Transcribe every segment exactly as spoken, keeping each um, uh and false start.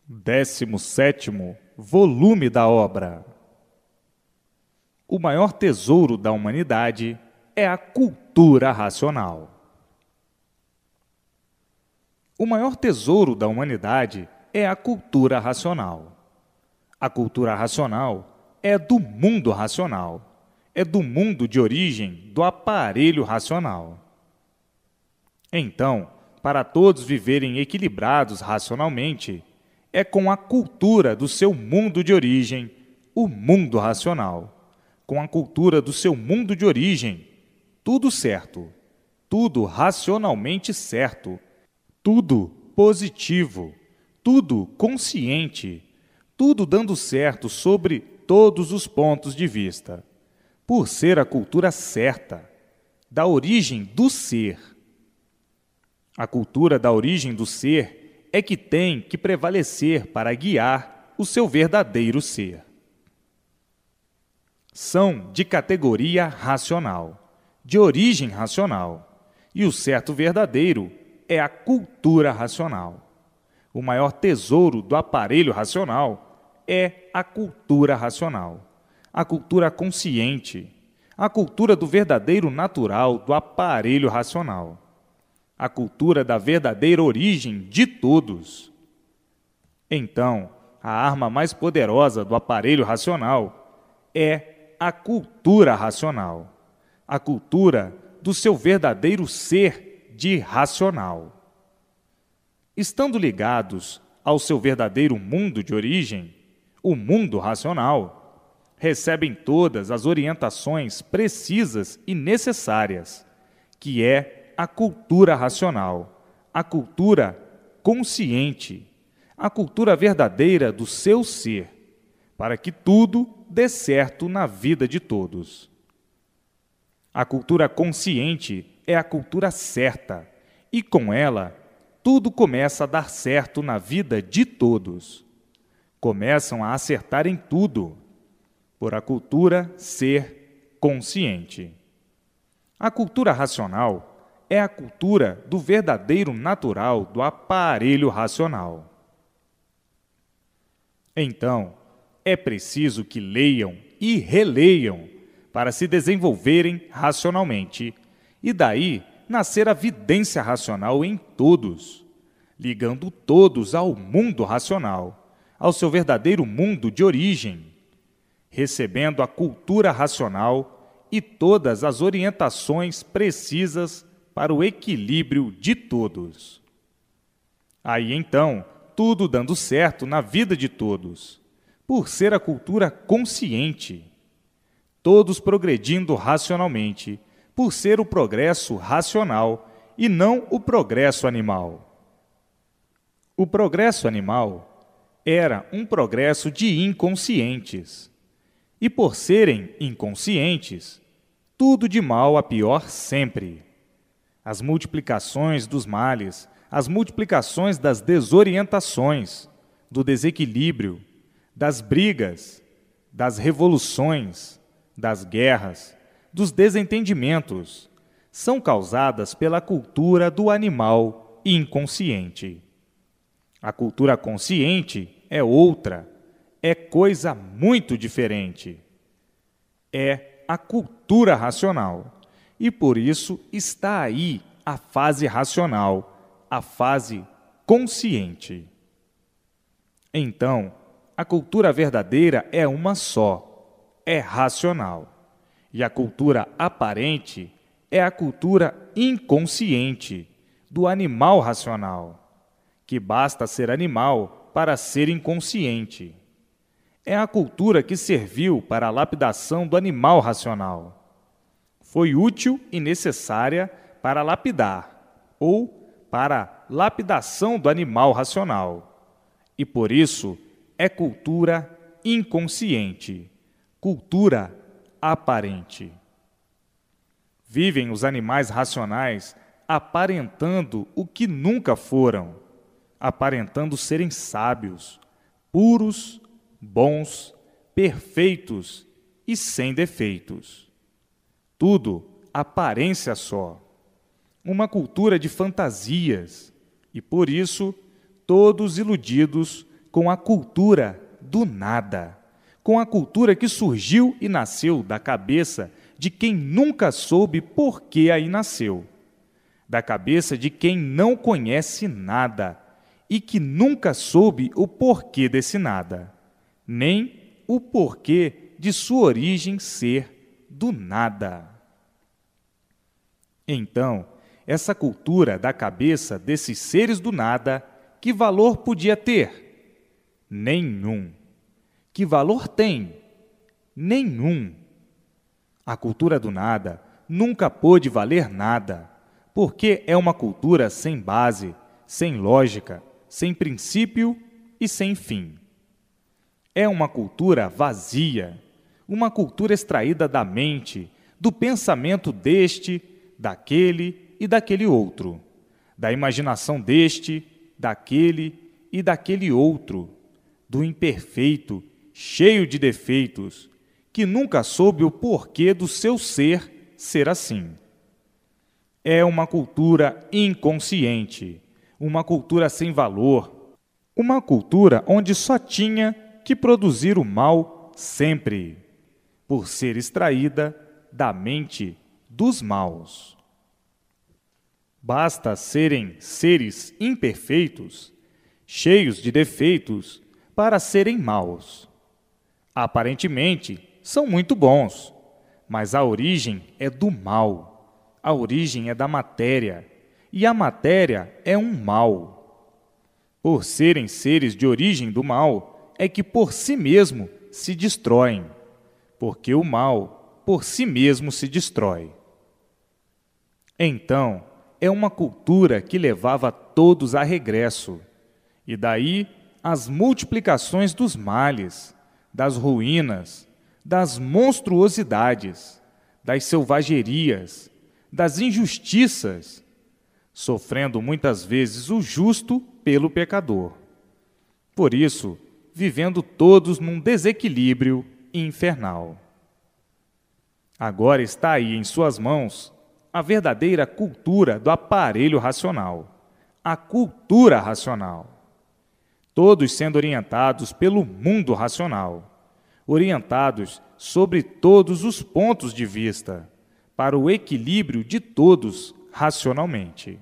Décimo sétimo volume da obra. O maior tesouro da humanidade é a cultura racional. O maior tesouro da humanidade é a cultura racional. A cultura racional é do mundo racional, é do mundo de origem do aparelho racional. Então, para todos viverem equilibrados racionalmente, é com a cultura do seu mundo de origem, o mundo racional. Com a cultura do seu mundo de origem, tudo certo, tudo racionalmente certo, tudo positivo, tudo consciente, tudo dando certo sobre todos os pontos de vista, por ser a cultura certa, da origem do ser. A cultura da origem do ser é que tem que prevalecer para guiar o seu verdadeiro ser. São de categoria racional, de origem racional, e o certo verdadeiro é a cultura racional. O maior tesouro do aparelho racional é a cultura racional, a cultura consciente, a cultura do verdadeiro natural do aparelho racional, a cultura da verdadeira origem de todos. Então, a arma mais poderosa do aparelho racional é a cultura racional, a cultura do seu verdadeiro ser de racional. Estando ligados ao seu verdadeiro mundo de origem, o mundo racional, recebem todas as orientações precisas e necessárias, que é a cultura racional, a cultura consciente, a cultura verdadeira do seu ser, para que tudo dê certo na vida de todos. A cultura consciente é a cultura certa, e com ela, tudo começa a dar certo na vida de todos. Começam a acertar em tudo, por a cultura ser consciente. A cultura racional é a cultura do verdadeiro natural do aparelho racional. Então, é preciso que leiam e releiam para se desenvolverem racionalmente, e daí nascer a vidência racional em todos, ligando todos ao mundo racional, ao seu verdadeiro mundo de origem, recebendo a cultura racional e todas as orientações precisas para o equilíbrio de todos. Aí, então, tudo dando certo na vida de todos, por ser a cultura consciente, todos progredindo racionalmente, por ser o progresso racional e não o progresso animal. O progresso animal era um progresso de inconscientes, e por serem inconscientes, tudo de mal a pior sempre. As multiplicações dos males, as multiplicações das desorientações, do desequilíbrio, das brigas, das revoluções, das guerras, dos desentendimentos, são causadas pela cultura do animal inconsciente. A cultura consciente é outra, é coisa muito diferente. É a cultura racional. E por isso está aí a fase racional, a fase consciente. Então, a cultura verdadeira é uma só, é racional. E a cultura aparente é a cultura inconsciente, do animal racional, que basta ser animal para ser inconsciente. É a cultura que serviu para a lapidação do animal racional. Foi útil e necessária para lapidar, ou para a lapidação do animal racional. E por isso é cultura inconsciente, cultura aparente. Vivem os animais racionais aparentando o que nunca foram, aparentando serem sábios, puros, bons, perfeitos e sem defeitos. Tudo aparência só, uma cultura de fantasias, e por isso todos iludidos com a cultura do nada, com a cultura que surgiu e nasceu da cabeça de quem nunca soube por que aí nasceu, da cabeça de quem não conhece nada e que nunca soube o porquê desse nada, nem o porquê de sua origem ser do nada. Então, essa cultura da cabeça desses seres do nada, que valor podia ter? Nenhum. Que valor tem? Nenhum. A cultura do nada nunca pôde valer nada, porque é uma cultura sem base, sem lógica, sem princípio e sem fim. É uma cultura vazia, uma cultura extraída da mente, do pensamento deste, daquele e daquele outro, da imaginação deste, daquele e daquele outro, do imperfeito, cheio de defeitos, que nunca soube o porquê do seu ser ser assim. É uma cultura inconsciente, uma cultura sem valor, uma cultura onde só tinha que produzir o mal sempre, por ser extraída da mente dos maus. Basta serem seres imperfeitos, cheios de defeitos, para serem maus. Aparentemente, são muito bons, mas a origem é do mal, a origem é da matéria, e a matéria é um mal. Por serem seres de origem do mal, é que por si mesmo se destroem, porque o mal por si mesmo se destrói. Então, é uma cultura que levava todos a regresso, e daí as multiplicações dos males, das ruínas, das monstruosidades, das selvagerias, das injustiças, sofrendo muitas vezes o justo pelo pecador. Por isso, vivendo todos num desequilíbrio infernal. Agora está aí em suas mãos a verdadeira cultura do aparelho racional, a cultura racional. Todos sendo orientados pelo mundo racional, orientados sobre todos os pontos de vista, para o equilíbrio de todos racionalmente.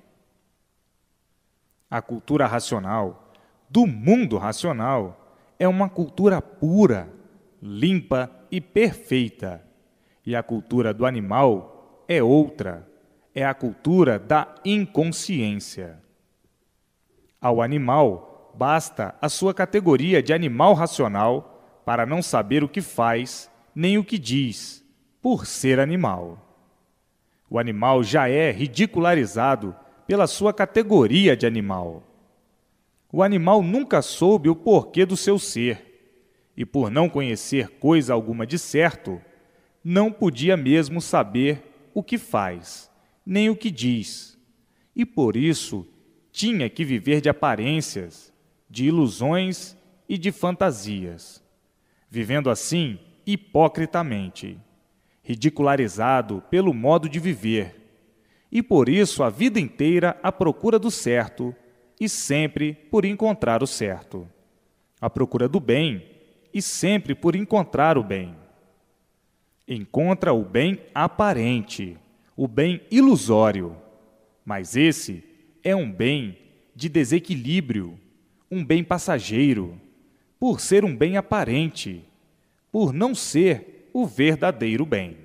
A cultura racional, do mundo racional, é uma cultura pura, limpa e perfeita, e a cultura do animal é outra, é a cultura da inconsciência. Ao animal, basta a sua categoria de animal racional para não saber o que faz, nem o que diz, por ser animal. O animal já é ridicularizado pela sua categoria de animal. O animal nunca soube o porquê do seu ser, e por não conhecer coisa alguma de certo, não podia mesmo saber o que faz, nem o que diz, e por isso tinha que viver de aparências, de ilusões e de fantasias, vivendo assim hipocritamente, ridicularizado pelo modo de viver, e por isso a vida inteira à procura do certo e sempre por encontrar o certo, à procura do bem e sempre por encontrar o bem. Encontra o bem aparente, o bem ilusório, mas esse é um bem de desequilíbrio, um bem passageiro, por ser um bem aparente, por não ser o verdadeiro bem.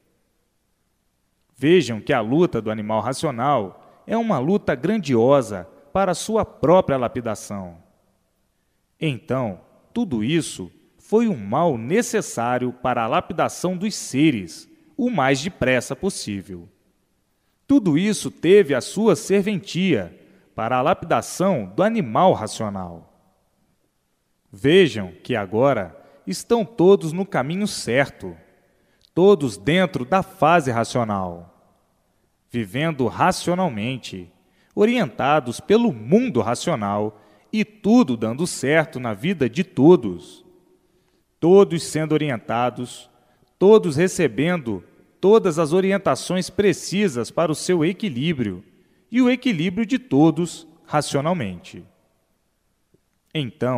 Vejam que a luta do animal racional é uma luta grandiosa para sua própria lapidação. Então, tudo isso foi um mal necessário para a lapidação dos seres, o mais depressa possível. Tudo isso teve a sua serventia para a lapidação do animal racional. Vejam que agora estão todos no caminho certo, todos dentro da fase racional, vivendo racionalmente, orientados pelo mundo racional e tudo dando certo na vida de todos. Todos sendo orientados, todos recebendo todas as orientações precisas para o seu equilíbrio e o equilíbrio de todos racionalmente. Então,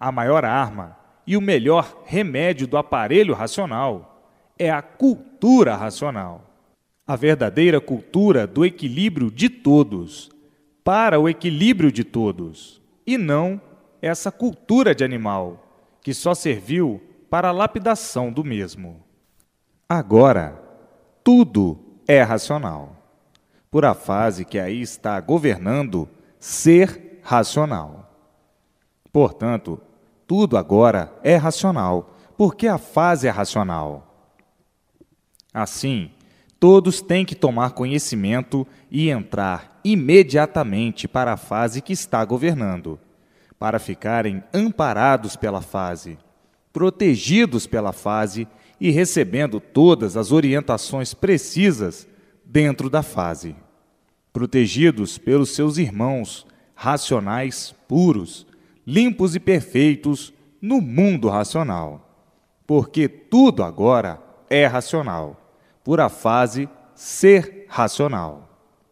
a maior arma e o melhor remédio do aparelho racional é a cultura racional. A verdadeira cultura do equilíbrio de todos, para o equilíbrio de todos, e não essa cultura de animal, que só serviu para a lapidação do mesmo. Agora, tudo é racional, por a fase que aí está governando ser racional. Portanto, tudo agora é racional, porque a fase é racional. Assim, todos têm que tomar conhecimento e entrar imediatamente para a fase que está governando, para ficarem amparados pela fase, protegidos pela fase e recebendo todas as orientações precisas dentro da fase, protegidos pelos seus irmãos racionais puros, limpos e perfeitos no mundo racional, porque tudo agora é racional, por a fase ser racional.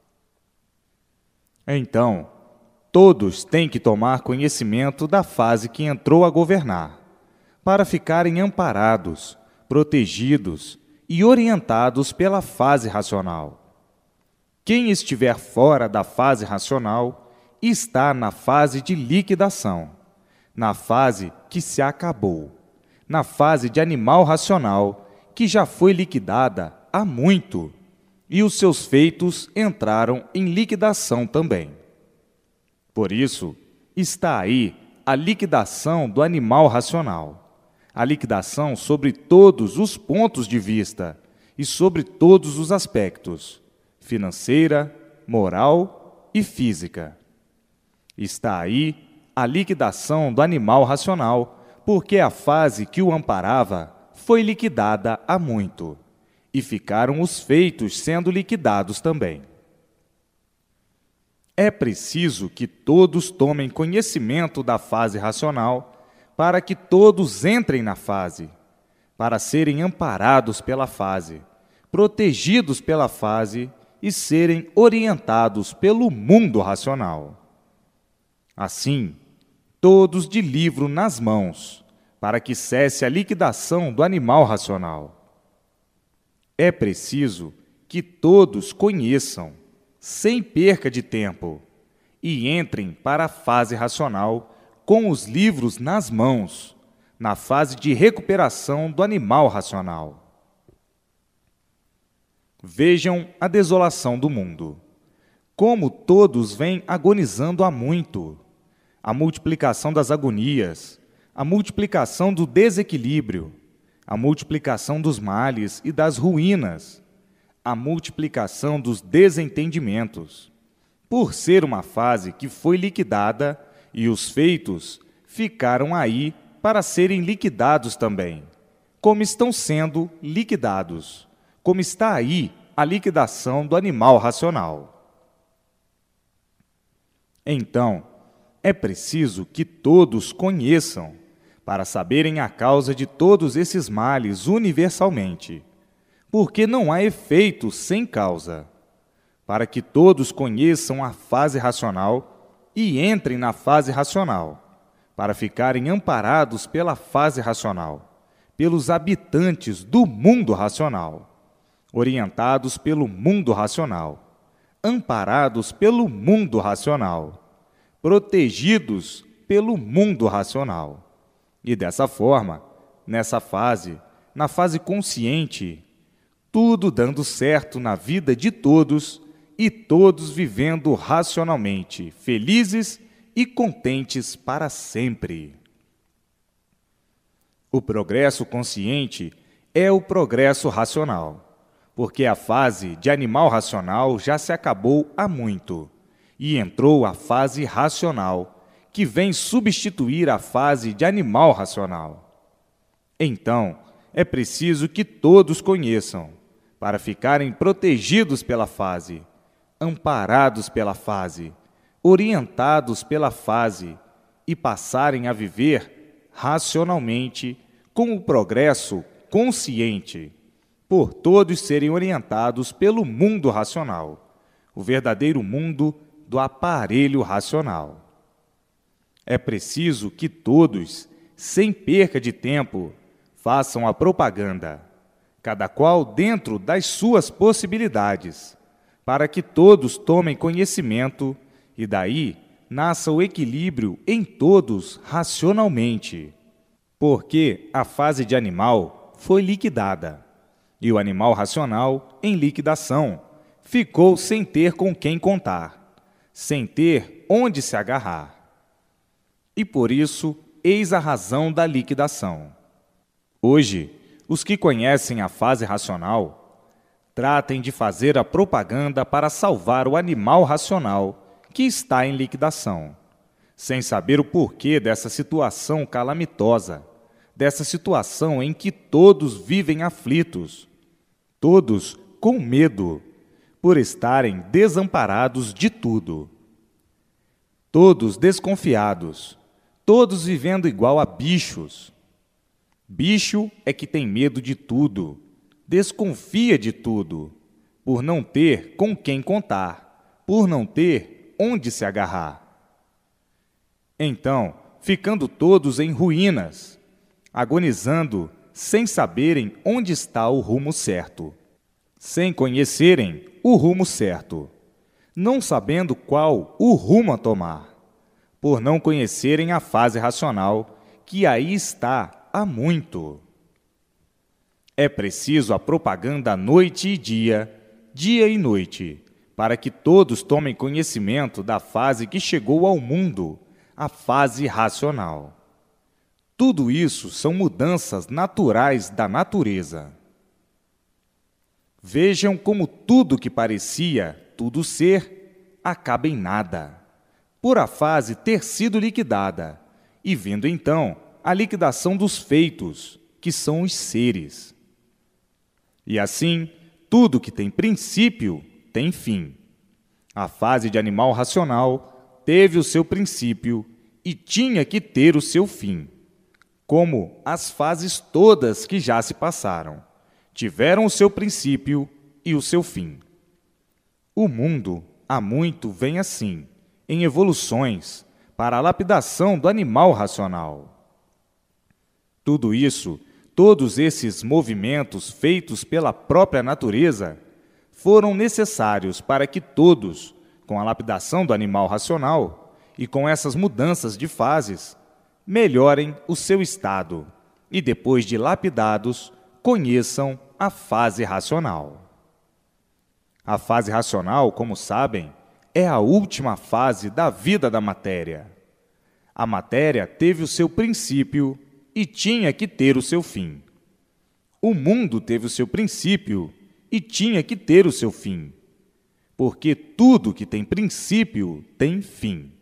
Então, todos têm que tomar conhecimento da fase que entrou a governar, para ficarem amparados, protegidos e orientados pela fase racional. Quem estiver fora da fase racional está na fase de liquidação, na fase que se acabou, na fase de animal racional que já foi liquidada há muito, e os seus feitos entraram em liquidação também. Por isso, está aí a liquidação do animal racional, a liquidação sobre todos os pontos de vista e sobre todos os aspectos, financeira, moral e física. Está aí a liquidação do animal racional, porque a fase que o amparava foi liquidada há muito, e ficaram os feitos sendo liquidados também. É preciso que todos tomem conhecimento da fase racional para que todos entrem na fase, para serem amparados pela fase, protegidos pela fase e serem orientados pelo mundo racional. Assim, todos de livro nas mãos, para que cesse a liquidação do animal racional. É preciso que todos conheçam, sem perca de tempo, e entrem para a fase racional com os livros nas mãos, na fase de recuperação do animal racional. Vejam a desolação do mundo. Como todos vêm agonizando há muito. A multiplicação das agonias, a multiplicação do desequilíbrio, a multiplicação dos males e das ruínas, a multiplicação dos desentendimentos, por ser uma fase que foi liquidada e os feitos ficaram aí para serem liquidados também, como estão sendo liquidados, como está aí a liquidação do animal racional. Então, é preciso que todos conheçam, para saberem a causa de todos esses males universalmente, porque não há efeito sem causa, para que todos conheçam a fase racional e entrem na fase racional, para ficarem amparados pela fase racional, pelos habitantes do mundo racional, orientados pelo mundo racional, amparados pelo mundo racional, protegidos pelo mundo racional. E dessa forma, nessa fase, na fase consciente, tudo dando certo na vida de todos e todos vivendo racionalmente, felizes e contentes para sempre. O progresso consciente é o progresso racional, porque a fase de animal racional já se acabou há muito, e entrou a fase racional, que vem substituir a fase de animal racional. Então, é preciso que todos conheçam, para ficarem protegidos pela fase, amparados pela fase, orientados pela fase e passarem a viver racionalmente com o progresso consciente, por todos serem orientados pelo mundo racional, o verdadeiro mundo do aparelho racional. É preciso que todos, sem perca de tempo, façam a propaganda, cada qual dentro das suas possibilidades, para que todos tomem conhecimento e daí nasça o equilíbrio em todos racionalmente. Porque a fase de animal foi liquidada, e o animal racional, em liquidação, ficou sem ter com quem contar, sem ter onde se agarrar. E por isso, eis a razão da liquidação. Hoje, os que conhecem a fase racional, tratem de fazer a propaganda para salvar o animal racional que está em liquidação, sem saber o porquê dessa situação calamitosa, dessa situação em que todos vivem aflitos, todos com medo, por estarem desamparados de tudo, todos desconfiados, todos vivendo igual a bichos. Bicho é que tem medo de tudo, desconfia de tudo, por não ter com quem contar, por não ter onde se agarrar. Então, ficando todos em ruínas, agonizando, sem saberem onde está o rumo certo, sem conhecerem o rumo certo, não sabendo qual o rumo a tomar, por não conhecerem a fase racional, que aí está há muito. É preciso a propaganda noite e dia, dia e noite, para que todos tomem conhecimento da fase que chegou ao mundo, a fase racional. Tudo isso são mudanças naturais da natureza. Vejam como tudo que parecia, tudo ser, acaba em nada, por a fase ter sido liquidada, e vendo então a liquidação dos feitos, que são os seres. E assim, tudo que tem princípio tem fim. A fase de animal racional teve o seu princípio e tinha que ter o seu fim, como as fases todas que já se passaram, tiveram o seu princípio e o seu fim. O mundo, há muito, vem assim, em evoluções, para a lapidação do animal racional. Tudo isso, todos esses movimentos feitos pela própria natureza, foram necessários para que todos, com a lapidação do animal racional e com essas mudanças de fases, melhorem o seu estado e, depois de lapidados, conheçam a fase racional. A fase racional, como sabem, é a última fase da vida da matéria. A matéria teve o seu princípio e tinha que ter o seu fim. O mundo teve o seu princípio e tinha que ter o seu fim, porque tudo que tem princípio tem fim.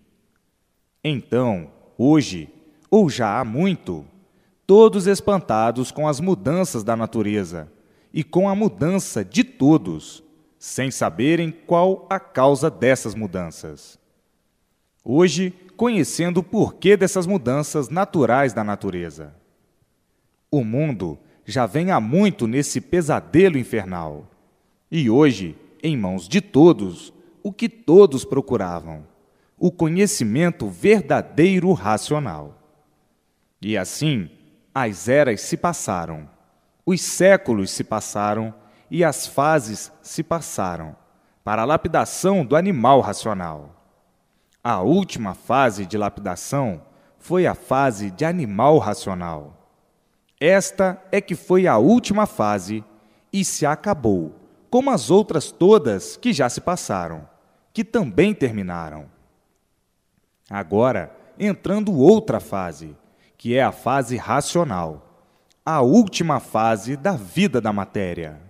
Então, hoje, ou já há muito, todos espantados com as mudanças da natureza e com a mudança de todos, sem saberem qual a causa dessas mudanças. Hoje, conhecendo o porquê dessas mudanças naturais da natureza. O mundo já vem há muito nesse pesadelo infernal, e hoje, em mãos de todos, o que todos procuravam, o conhecimento verdadeiro racional. E assim, as eras se passaram, os séculos se passaram e as fases se passaram para a lapidação do animal racional. A última fase de lapidação foi a fase de animal racional. Esta é que foi a última fase e se acabou, como as outras todas que já se passaram, que também terminaram. Agora, entrando outra fase, que é a fase racional, a última fase da vida da matéria.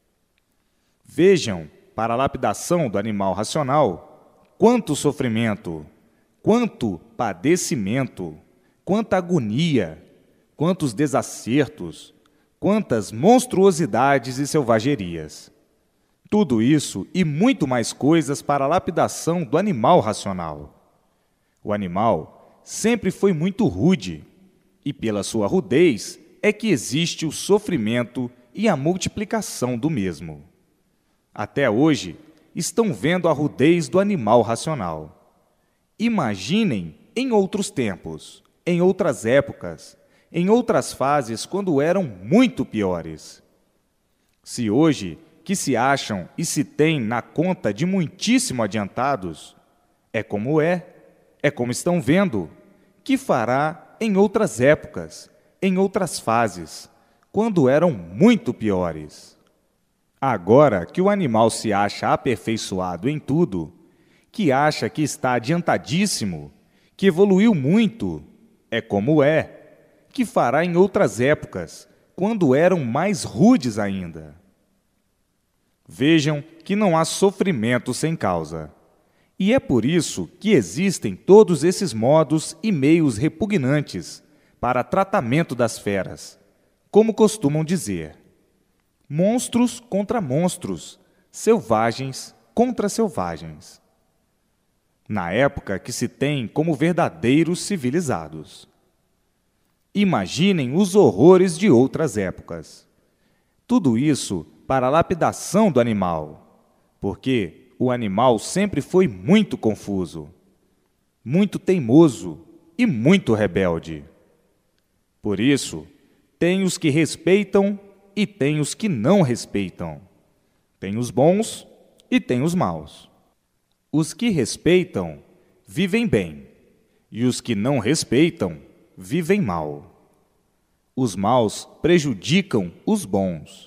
Vejam, para a lapidação do animal racional, quanto sofrimento, quanto padecimento, quanta agonia, quantos desacertos, quantas monstruosidades e selvagerias. Tudo isso e muito mais coisas para a lapidação do animal racional. O animal sempre foi muito rude, e pela sua rudez é que existe o sofrimento e a multiplicação do mesmo. Até hoje, estão vendo a rudez do animal racional. Imaginem em outros tempos, em outras épocas, em outras fases quando eram muito piores. Se hoje, que se acham e se têm na conta de muitíssimo adiantados, é como é, é como estão vendo, que fará em outras épocas, em outras fases, quando eram muito piores. Agora que o animal se acha aperfeiçoado em tudo, que acha que está adiantadíssimo, que evoluiu muito, é como é, que fará em outras épocas, quando eram mais rudes ainda. Vejam que não há sofrimento sem causa. E é por isso que existem todos esses modos e meios repugnantes para tratamento das feras, como costumam dizer. Monstros contra monstros, selvagens contra selvagens. Na época que se tem como verdadeiros civilizados. Imaginem os horrores de outras épocas. Tudo isso para a lapidação do animal, porque o animal sempre foi muito confuso, muito teimoso e muito rebelde. Por isso, tem os que respeitam e tem os que não respeitam. Tem os bons e tem os maus. Os que respeitam vivem bem, e os que não respeitam vivem mal. Os maus prejudicam os bons.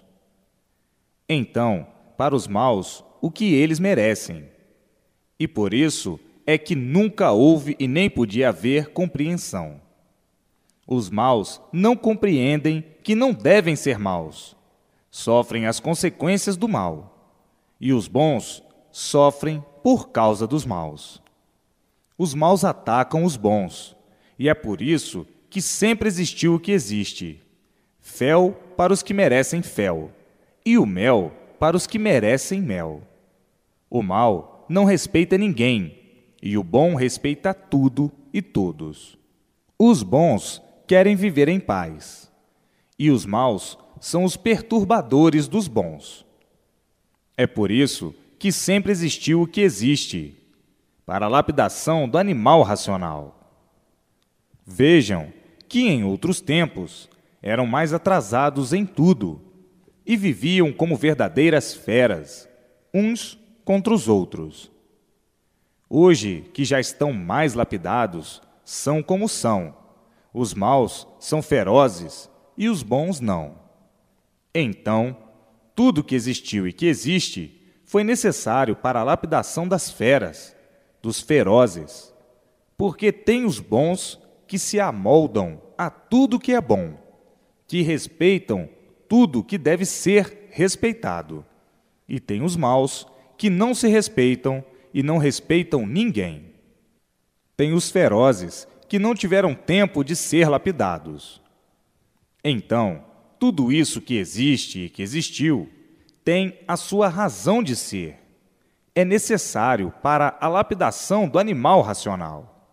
Então, para os maus, o que eles merecem. E por isso é que nunca houve e nem podia haver compreensão. Os maus não compreendem que não devem ser maus. Sofrem as consequências do mal. E os bons sofrem por causa dos maus. Os maus atacam os bons. E é por isso que sempre existiu o que existe. Fel para os que merecem fel. E o mel para os que merecem mel. O mal não respeita ninguém, e o bom respeita tudo e todos. Os bons querem viver em paz, e os maus são os perturbadores dos bons. É por isso que sempre existiu o que existe, para a lapidação do animal racional. Vejam que em outros tempos eram mais atrasados em tudo, e viviam como verdadeiras feras, uns contra os outros. Hoje, que já estão mais lapidados, são como são. Os maus são ferozes e os bons não. Então, tudo que existiu e que existe foi necessário para a lapidação das feras, dos ferozes, porque tem os bons que se amoldam a tudo que é bom, que respeitam tudo que deve ser respeitado, e tem os maus que não se respeitam e não respeitam ninguém. Tem os ferozes que não tiveram tempo de ser lapidados. Então, tudo isso que existe e que existiu tem a sua razão de ser. É necessário para a lapidação do animal racional.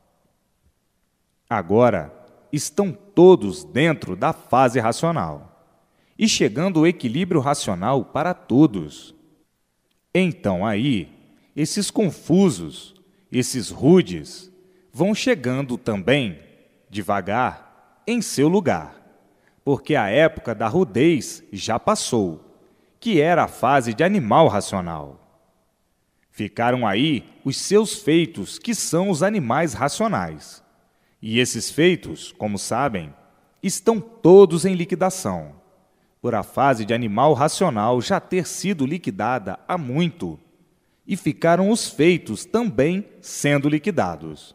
Agora, estão todos dentro da fase racional e chegando ao equilíbrio racional para todos. Então aí, esses confusos, esses rudes, vão chegando também, devagar, em seu lugar, porque a época da rudez já passou, que era a fase de animal racional. Ficaram aí os seus feitos, que são os animais racionais. E esses feitos, como sabem, estão todos em liquidação, por a fase de animal racional já ter sido liquidada há muito, e ficaram os feitos também sendo liquidados.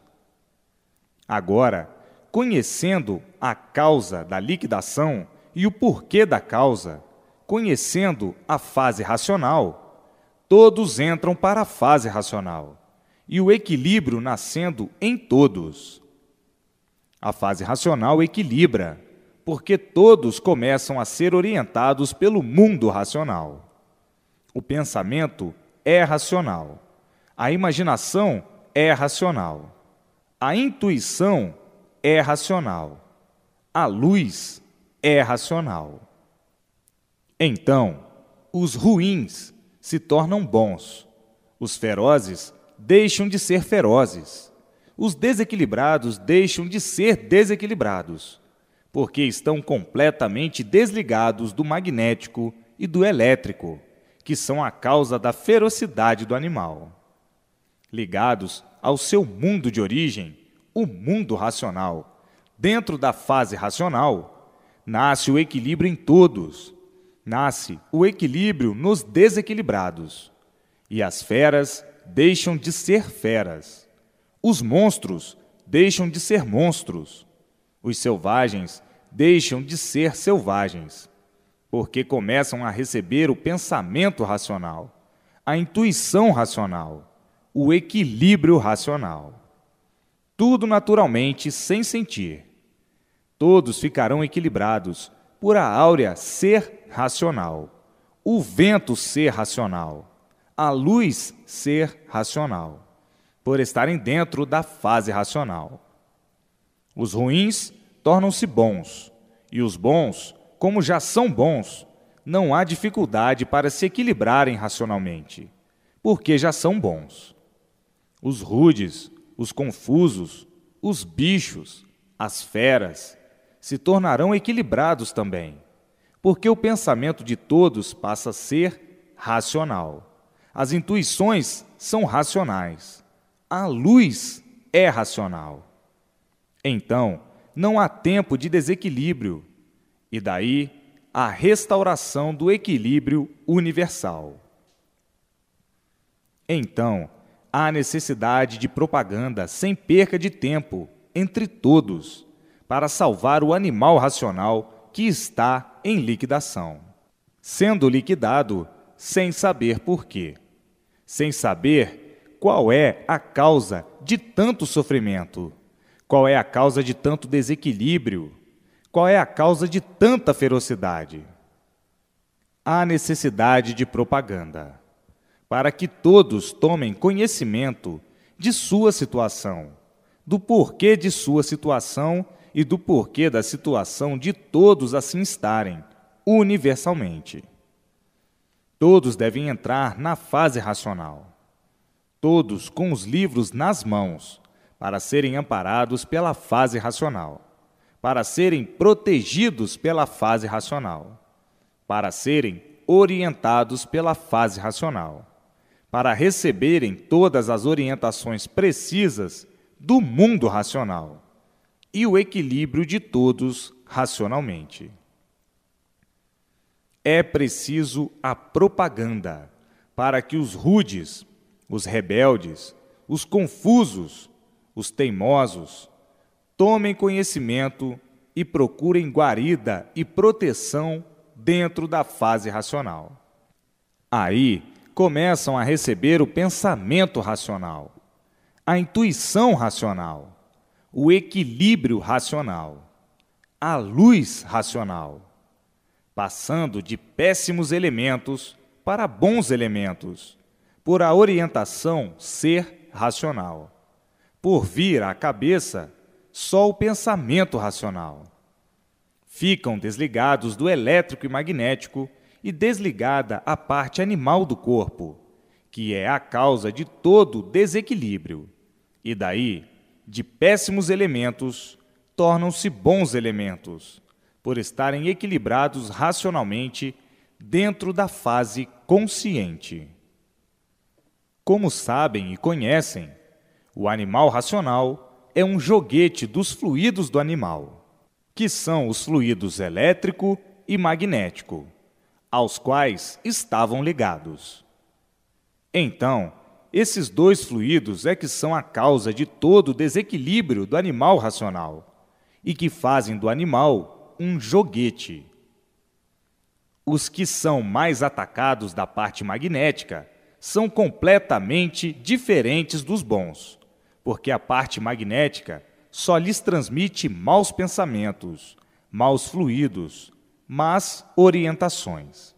Agora, conhecendo a causa da liquidação e o porquê da causa, conhecendo a fase racional, todos entram para a fase racional, e o equilíbrio nascendo em todos. A fase racional equilibra, porque todos começam a ser orientados pelo mundo racional. O pensamento é racional, a imaginação é racional, a intuição é racional, a luz é racional. Então, os ruins se tornam bons, os ferozes deixam de ser ferozes, Os desequilibrados deixam de ser desequilibrados, porque estão completamente desligados do magnético e do elétrico, que são a causa da ferocidade do animal. Ligados ao seu mundo de origem, o mundo racional, dentro da fase racional, nasce o equilíbrio em todos, nasce o equilíbrio nos desequilibrados, e as feras deixam de ser feras. Os monstros deixam de ser monstros. Os selvagens deixam de ser selvagens, porque começam a receber o pensamento racional, a intuição racional, o equilíbrio racional. Tudo naturalmente sem sentir. Todos ficarão equilibrados por a áurea ser racional, o vento ser racional, a luz ser racional, por estarem dentro da fase racional. Os ruins tornam-se bons, e os bons, como já são bons, não há dificuldade para se equilibrarem racionalmente, porque já são bons. Os rudes, os confusos, os bichos, as feras, se tornarão equilibrados também, porque o pensamento de todos passa a ser racional. As intuições são racionais. A luz é racional. Então, não há tempo de desequilíbrio, e daí a restauração do equilíbrio universal. Então, há necessidade de propaganda sem perca de tempo entre todos, para salvar o animal racional que está em liquidação, sendo liquidado sem saber por quê, sem saber qual é a causa de tanto sofrimento, qual é a causa de tanto desequilíbrio, qual é a causa de tanta ferocidade. Há necessidade de propaganda, para que todos tomem conhecimento de sua situação, do porquê de sua situação e do porquê da situação de todos assim estarem, universalmente. Todos devem entrar na fase racional, todos com os livros nas mãos, para serem amparados pela fase racional, para serem protegidos pela fase racional, para serem orientados pela fase racional, para receberem todas as orientações precisas do mundo racional e o equilíbrio de todos racionalmente. É preciso a propaganda para que os rudes, os rebeldes, os confusos, os teimosos, tomem conhecimento e procurem guarida e proteção dentro da fase racional. Aí começam a receber o pensamento racional, a intuição racional, o equilíbrio racional, a luz racional, passando de péssimos elementos para bons elementos, por a orientação ser racional, por vir à cabeça só o pensamento racional. Ficam desligados do elétrico e magnético e desligada a parte animal do corpo, que é a causa de todo desequilíbrio. E daí, de péssimos elementos, tornam-se bons elementos, por estarem equilibrados racionalmente dentro da fase consciente. Como sabem e conhecem, o animal racional é um joguete dos fluidos do animal, que são os fluidos elétrico e magnético, aos quais estavam ligados. Então, esses dois fluidos é que são a causa de todo o desequilíbrio do animal racional e que fazem do animal um joguete. Os que são mais atacados da parte magnética são completamente diferentes dos bons, porque a parte magnética só lhes transmite maus pensamentos, maus fluidos, más orientações.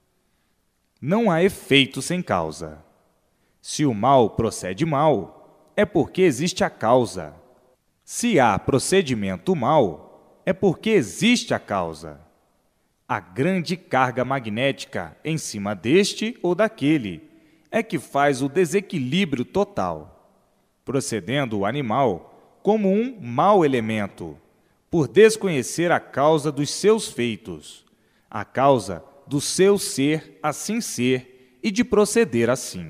Não há efeito sem causa. Se o mal procede mal, é porque existe a causa. Se há procedimento mal, é porque existe a causa. A grande carga magnética em cima deste ou daquele é que faz o desequilíbrio total. procedendo o animal como um mau elemento, por desconhecer a causa dos seus feitos, a causa do seu ser assim ser e de proceder assim.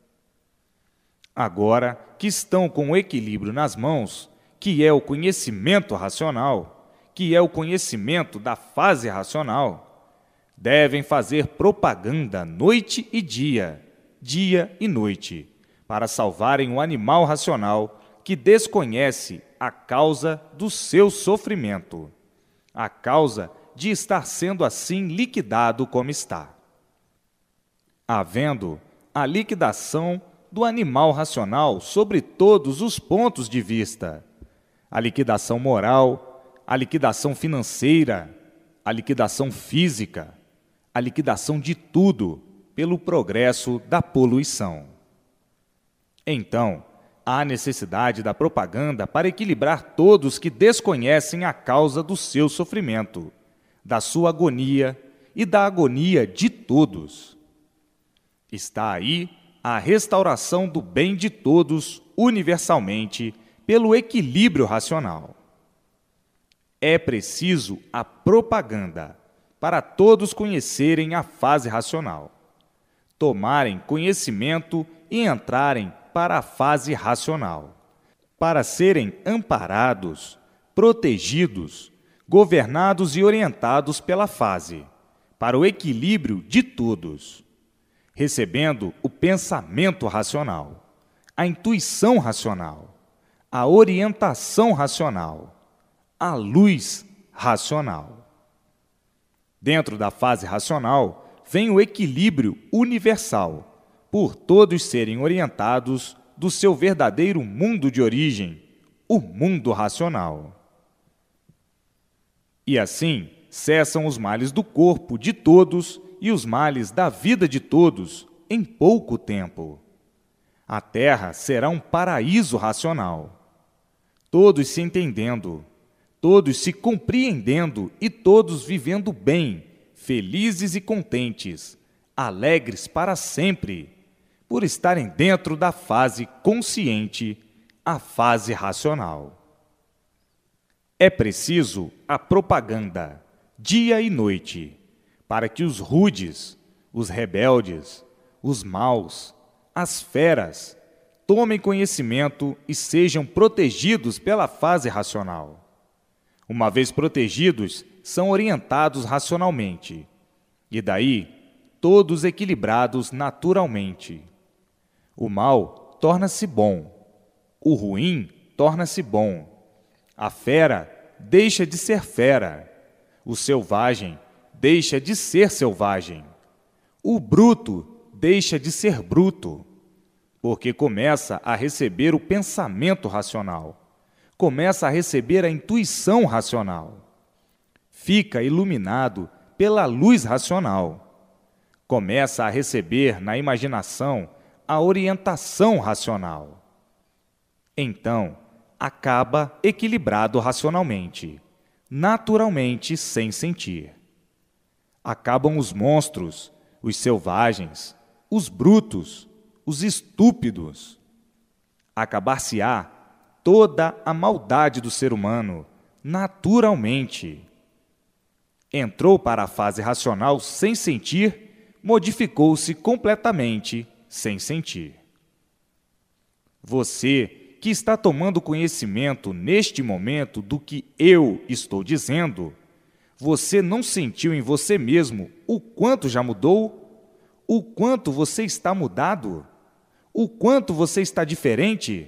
Agora que estão com o equilíbrio nas mãos, que é o conhecimento racional, que é o conhecimento da fase racional, devem fazer propaganda noite e dia, dia e noite, para salvarem o animal racional que desconhece a causa do seu sofrimento, a causa de estar sendo assim liquidado como está. Havendo a liquidação do animal racional sobre todos os pontos de vista, a liquidação moral, a liquidação financeira, a liquidação física, a liquidação de tudo pelo progresso da poluição. Então, há necessidade da propaganda para equilibrar todos que desconhecem a causa do seu sofrimento, da sua agonia e da agonia de todos. Está aí a restauração do bem de todos universalmente pelo equilíbrio racional. É preciso a propaganda para todos conhecerem a fase racional, tomarem conhecimento e entrarem para a fase racional, para serem amparados, protegidos, governados e orientados pela fase, para o equilíbrio de todos, recebendo o pensamento racional, a intuição racional, a orientação racional, a luz racional. Dentro da fase racional vem o equilíbrio universal, por todos serem orientados do seu verdadeiro mundo de origem, o mundo racional. E assim cessam os males do corpo de todos e os males da vida de todos em pouco tempo. A terra será um paraíso racional. Todos se entendendo, todos se compreendendo e todos vivendo bem, felizes e contentes, alegres para sempre, por estarem dentro da fase consciente, a fase racional. É preciso a propaganda, dia e noite, para que os rudes, os rebeldes, os maus, as feras, tomem conhecimento e sejam protegidos pela fase racional. Uma vez protegidos, são orientados racionalmente, e daí todos equilibrados naturalmente. O mal torna-se bom, o ruim torna-se bom, a fera deixa de ser fera, o selvagem deixa de ser selvagem, o bruto deixa de ser bruto, porque começa a receber o pensamento racional, começa a receber a intuição racional, fica iluminado pela luz racional, começa a receber na imaginação a orientação racional. Então, acaba equilibrado racionalmente, naturalmente sem sentir. Acabam os monstros, os selvagens, os brutos, os estúpidos. Acabar-se-á toda a maldade do ser humano, naturalmente. Entrou para a fase racional sem sentir, modificou-se completamente sem sentir. Você que está tomando conhecimento neste momento do que eu estou dizendo, você não sentiu em você mesmo o quanto já mudou? O quanto você está mudado? O quanto você está diferente?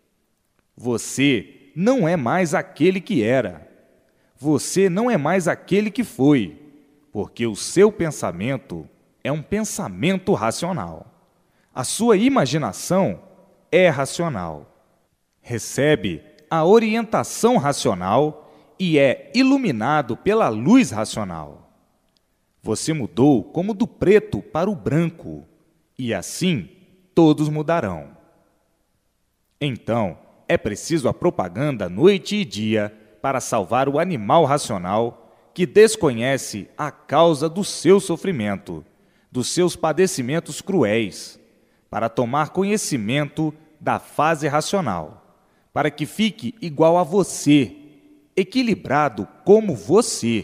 Você não é mais aquele que era. Você não é mais aquele que foi, porque o seu pensamento é um pensamento racional. A sua imaginação é racional. Recebe a orientação racional e é iluminado pela luz racional. Você mudou como do preto para o branco, e assim todos mudarão. Então, é preciso a propaganda noite e dia para salvar o animal racional que desconhece a causa do seu sofrimento, dos seus padecimentos cruéis, para tomar conhecimento da fase racional, para que fique igual a você, equilibrado como você.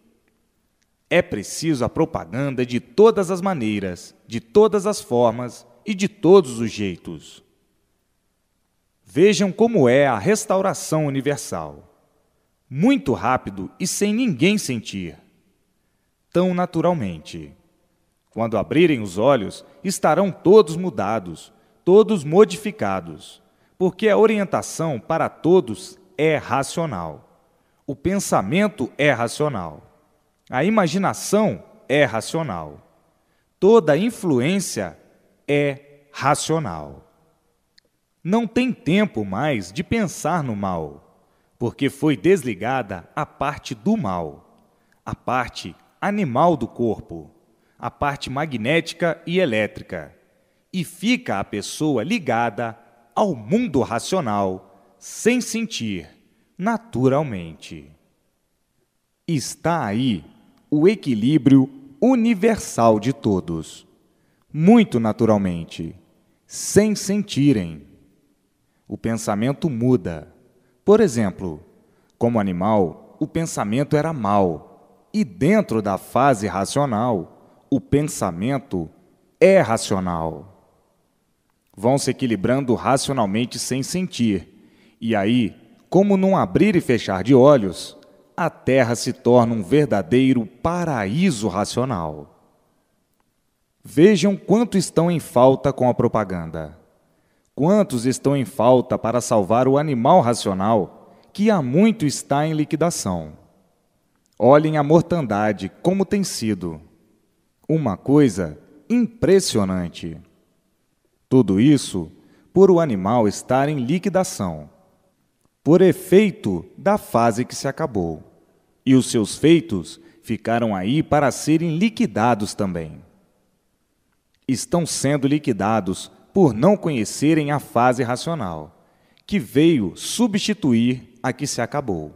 É preciso a propaganda de todas as maneiras, de todas as formas e de todos os jeitos. Vejam como é a restauração universal. Muito rápido e sem ninguém sentir. Tão naturalmente. Quando abrirem os olhos, estarão todos mudados, todos modificados, porque a orientação para todos é racional. O pensamento é racional. A imaginação é racional. Toda influência é racional. Não tem tempo mais de pensar no mal, porque foi desligada a parte do mal, a parte animal do corpo, a parte magnética e elétrica, e fica a pessoa ligada ao mundo racional, sem sentir, naturalmente. Está aí o equilíbrio universal de todos, muito naturalmente, sem sentirem. O pensamento muda. Por exemplo, como animal, o pensamento era mau, e dentro da fase racional, o pensamento é racional. Vão se equilibrando racionalmente sem sentir, e aí, como num abrir e fechar de olhos, a Terra se torna um verdadeiro paraíso racional. Vejam quanto estão em falta com a propaganda. Quantos estão em falta para salvar o animal racional, que há muito está em liquidação? Olhem a mortandade, como tem sido. Uma coisa impressionante. Tudo isso por o animal estar em liquidação, por efeito da fase que se acabou. E os seus feitos ficaram aí para serem liquidados também. Estão sendo liquidados por não conhecerem a fase racional, que veio substituir a que se acabou.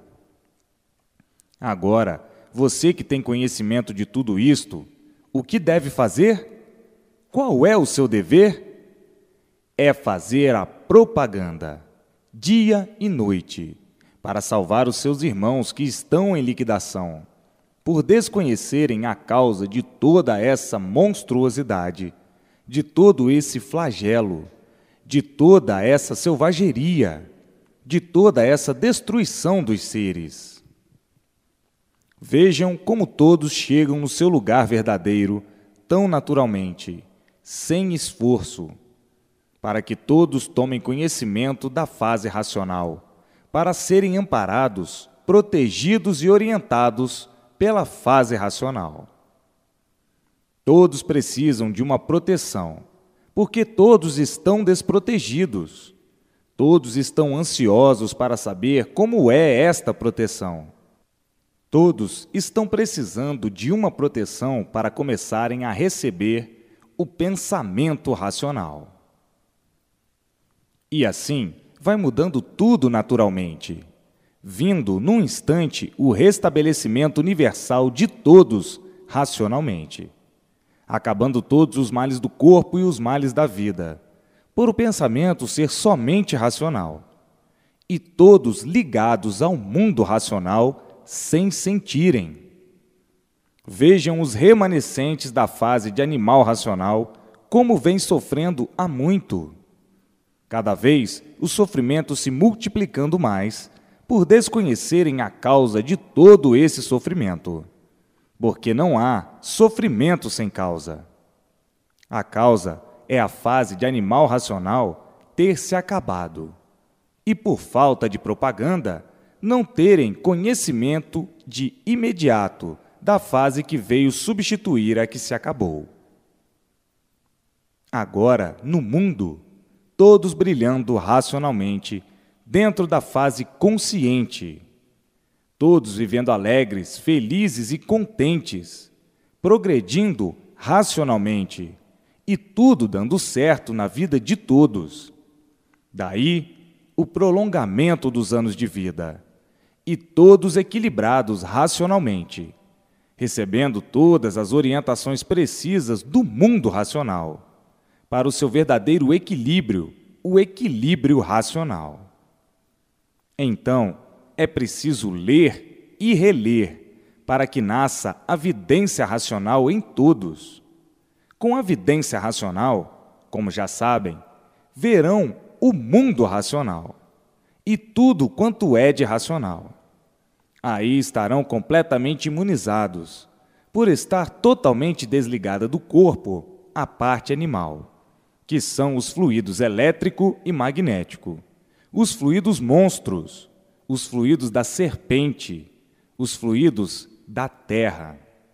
Agora, você que tem conhecimento de tudo isto, o que deve fazer? Qual é o seu dever? É fazer a propaganda, dia e noite, para salvar os seus irmãos que estão em liquidação, por desconhecerem a causa de toda essa monstruosidade, de todo esse flagelo, de toda essa selvageria, de toda essa destruição dos seres. Vejam como todos chegam no seu lugar verdadeiro, tão naturalmente, sem esforço, para que todos tomem conhecimento da fase racional, para serem amparados, protegidos e orientados pela fase racional. Todos precisam de uma proteção, porque todos estão desprotegidos. Todos estão ansiosos para saber como é esta proteção. Todos estão precisando de uma proteção para começarem a receber o pensamento racional. E assim vai mudando tudo naturalmente, vindo num instante o restabelecimento universal de todos racionalmente, acabando todos os males do corpo e os males da vida, por o pensamento ser somente racional, e todos ligados ao mundo racional sem sentirem. Vejam os remanescentes da fase de animal racional como vem sofrendo há muito. Cada vez o sofrimento se multiplicando mais por desconhecerem a causa de todo esse sofrimento. Porque não há sofrimento sem causa. A causa é a fase de animal racional ter se acabado, e por falta de propaganda, não terem conhecimento de imediato da fase que veio substituir a que se acabou. Agora, no mundo, todos brilhando racionalmente, dentro da fase consciente, todos vivendo alegres, felizes e contentes, progredindo racionalmente, e tudo dando certo na vida de todos. Daí, o prolongamento dos anos de vida, e todos equilibrados racionalmente, recebendo todas as orientações precisas do mundo racional, para o seu verdadeiro equilíbrio o equilíbrio racional. Então, é preciso ler e reler para que nasça a vidência racional em todos. Com a vidência racional, como já sabem, verão o mundo racional e tudo quanto é de racional. Aí estarão completamente imunizados, por estar totalmente desligada do corpo a parte animal, que são os fluidos elétrico e magnético, os fluidos monstros, os fluidos da serpente, os fluidos da terra.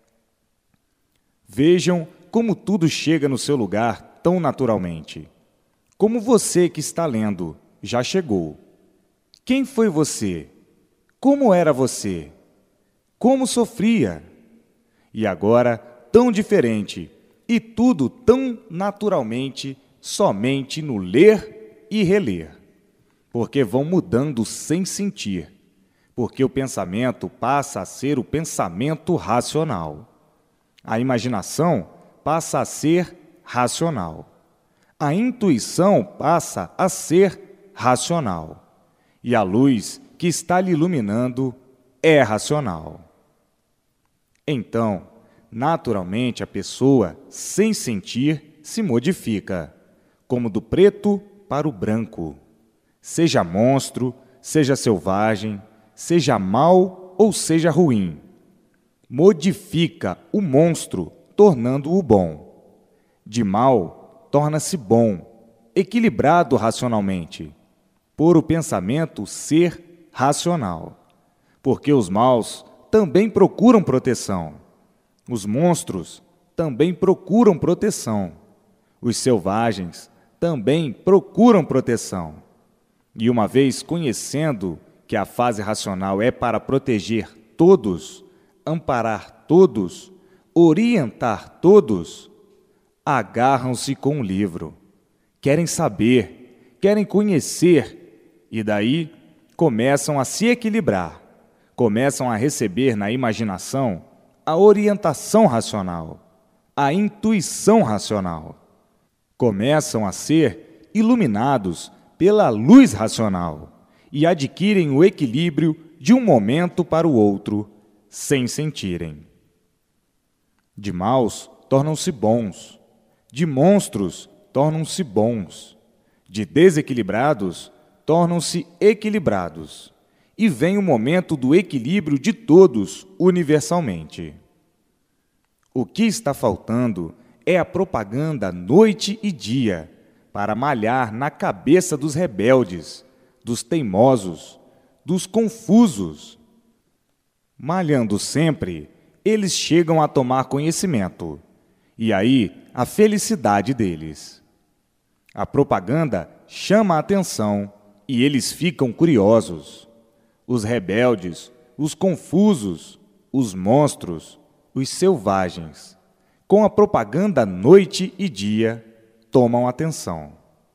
Vejam como tudo chega no seu lugar tão naturalmente. Como você que está lendo já chegou. Quem foi você? Como era você? Como sofria? E agora, tão diferente, e tudo tão naturalmente, somente no ler e reler. Porque vão mudando sem sentir. Porque o pensamento passa a ser o pensamento racional. A imaginação passa a ser racional. A intuição passa a ser racional. E a luz que está lhe iluminando é racional. Então, naturalmente, a pessoa, sem sentir, se modifica, como do preto para o branco. Seja monstro, seja selvagem, seja mau ou seja ruim. Modifica o monstro, tornando-o bom. De mal, torna-se bom, equilibrado racionalmente, por o pensamento ser racional. Porque os maus também procuram proteção. Os monstros também procuram proteção. Os selvagens também procuram proteção. E uma vez conhecendo que a fase racional é para proteger todos, amparar todos, orientar todos, agarram-se com o livro. Querem saber, querem conhecer, e daí começam a se equilibrar, começam a receber na imaginação a orientação racional, a intuição racional. Começam a ser iluminados pela luz racional e adquirem o equilíbrio de um momento para o outro, sem sentirem. De maus, tornam-se bons. De monstros, tornam-se bons. De desequilibrados, tornam-se equilibrados. E vem o momento do equilíbrio de todos universalmente. O que está faltando é a propaganda noite e dia para malhar na cabeça dos rebeldes, dos teimosos, dos confusos. Malhando sempre, eles chegam a tomar conhecimento, e aí a felicidade deles. A propaganda chama a atenção e eles ficam curiosos. Os rebeldes, os confusos, os monstros, os selvagens, com a propaganda noite e dia, tomam atenção.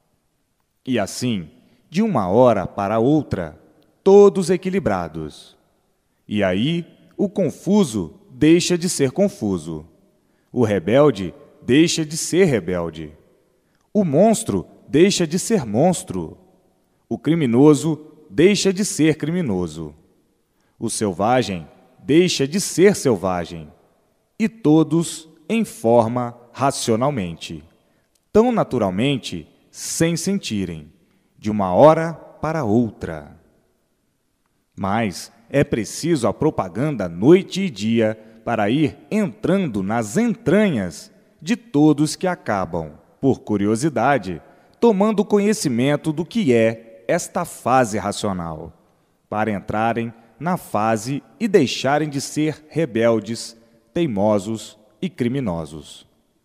E assim, de uma hora para outra, todos equilibrados. E aí, o confuso deixa de ser confuso. O rebelde deixa de ser rebelde. O monstro deixa de ser monstro. O criminoso deixa de ser criminoso. O selvagem deixa de ser selvagem. E todos em forma racionalmente, tão naturalmente, sem sentirem, de uma hora para outra. Mas é preciso a propaganda noite e dia para ir entrando nas entranhas de todos que acabam, por curiosidade, tomando conhecimento do que é esta fase racional, para entrarem na fase e deixarem de ser rebeldes, teimosos e criminosos.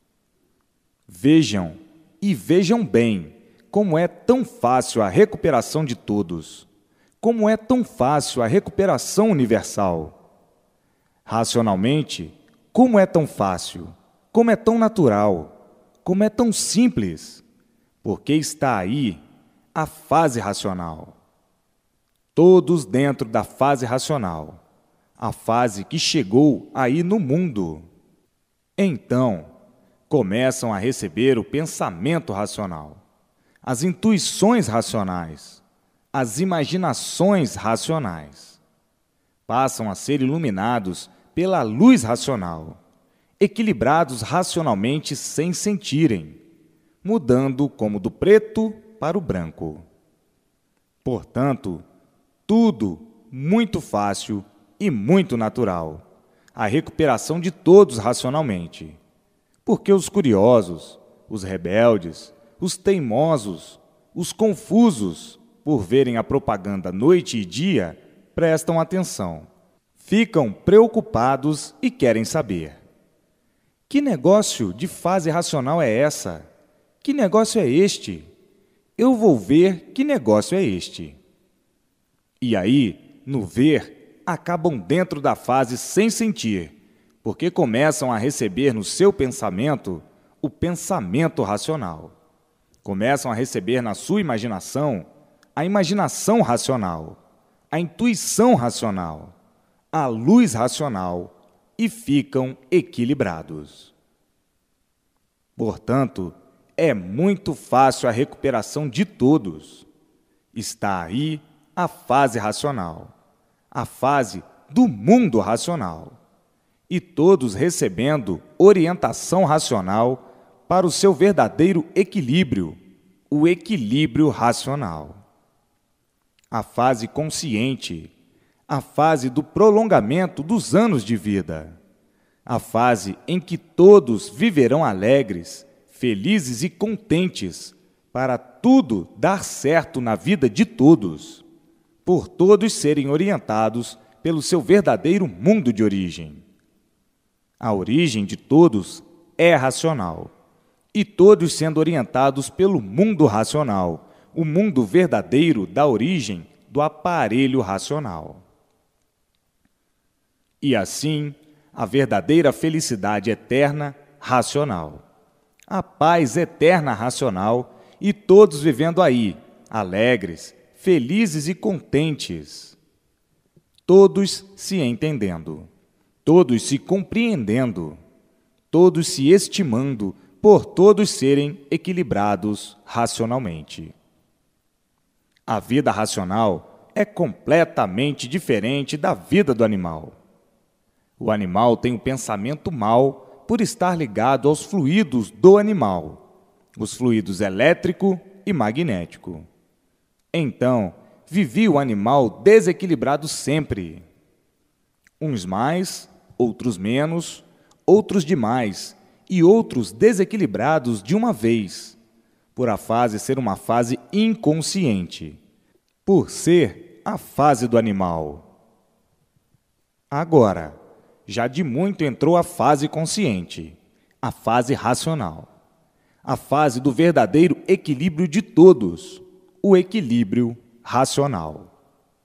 Vejam, e vejam bem, como é tão fácil a recuperação de todos, como é tão fácil a recuperação universal. Racionalmente, como é tão fácil, como é tão natural, como é tão simples, porque está aí a fase racional. Todos dentro da fase racional, a fase que chegou aí no mundo. Então, começam a receber o pensamento racional, as intuições racionais, as imaginações racionais. Passam a ser iluminados pela luz racional, equilibrados racionalmente sem sentirem, mudando como do preto para o branco. Portanto, tudo muito fácil e muito natural, a recuperação de todos racionalmente, porque os curiosos, os rebeldes, os teimosos, os confusos, por verem a propaganda noite e dia, prestam atenção, ficam preocupados e querem saber. Que negócio de fase racional é essa? Que negócio é este? Eu vou ver que negócio é este. E aí, no ver, acabam dentro da fase sem sentir, porque começam a receber no seu pensamento o pensamento racional. Começam a receber na sua imaginação a imaginação racional, a intuição racional, a luz racional e ficam equilibrados. Portanto, é muito fácil a recuperação de todos. Está aí a fase racional, a fase do mundo racional, e todos recebendo orientação racional para o seu verdadeiro equilíbrio, o equilíbrio racional. A fase consciente, a fase do prolongamento dos anos de vida, a fase em que todos viverão alegres, felizes e contentes, para tudo dar certo na vida de todos, por todos serem orientados pelo seu verdadeiro mundo de origem. A origem de todos é racional, e todos sendo orientados pelo mundo racional, o mundo verdadeiro da origem do aparelho racional. E assim, a verdadeira felicidade eterna racional, a paz eterna racional e todos vivendo aí, alegres, felizes e contentes, todos se entendendo, todos se compreendendo, todos se estimando por todos serem equilibrados racionalmente. A vida racional é completamente diferente da vida do animal. O animal tem o pensamento mau por estar ligado aos fluidos do animal, os fluidos elétrico e magnético. Então, vivia o animal desequilibrado sempre. Uns mais, outros menos, outros demais e outros desequilibrados de uma vez, por a fase ser uma fase inconsciente, por ser a fase do animal. Agora, já de muito entrou a fase consciente, a fase racional, a fase do verdadeiro equilíbrio de todos, o equilíbrio racional.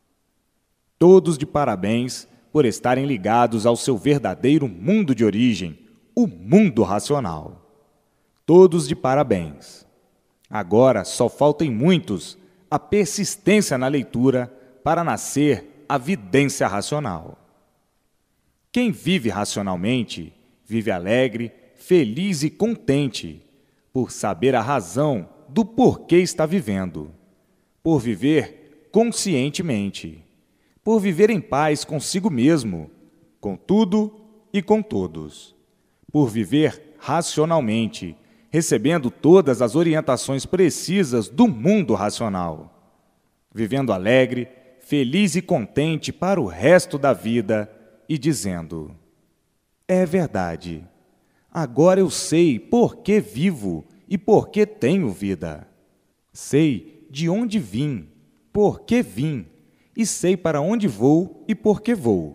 Todos de parabéns por estarem ligados ao seu verdadeiro mundo de origem, o mundo racional. Todos de parabéns. Agora só faltam muitos a persistência na leitura para nascer a vidência racional. Quem vive racionalmente, vive alegre, feliz e contente, por saber a razão do porquê está vivendo, por viver conscientemente, por viver em paz consigo mesmo, com tudo e com todos, por viver racionalmente, recebendo todas as orientações precisas do mundo racional, vivendo alegre, feliz e contente para o resto da vida e dizendo: é verdade, agora eu sei por que vivo e por que tenho vida. Sei de onde vim, por que vim, e sei para onde vou e por que vou.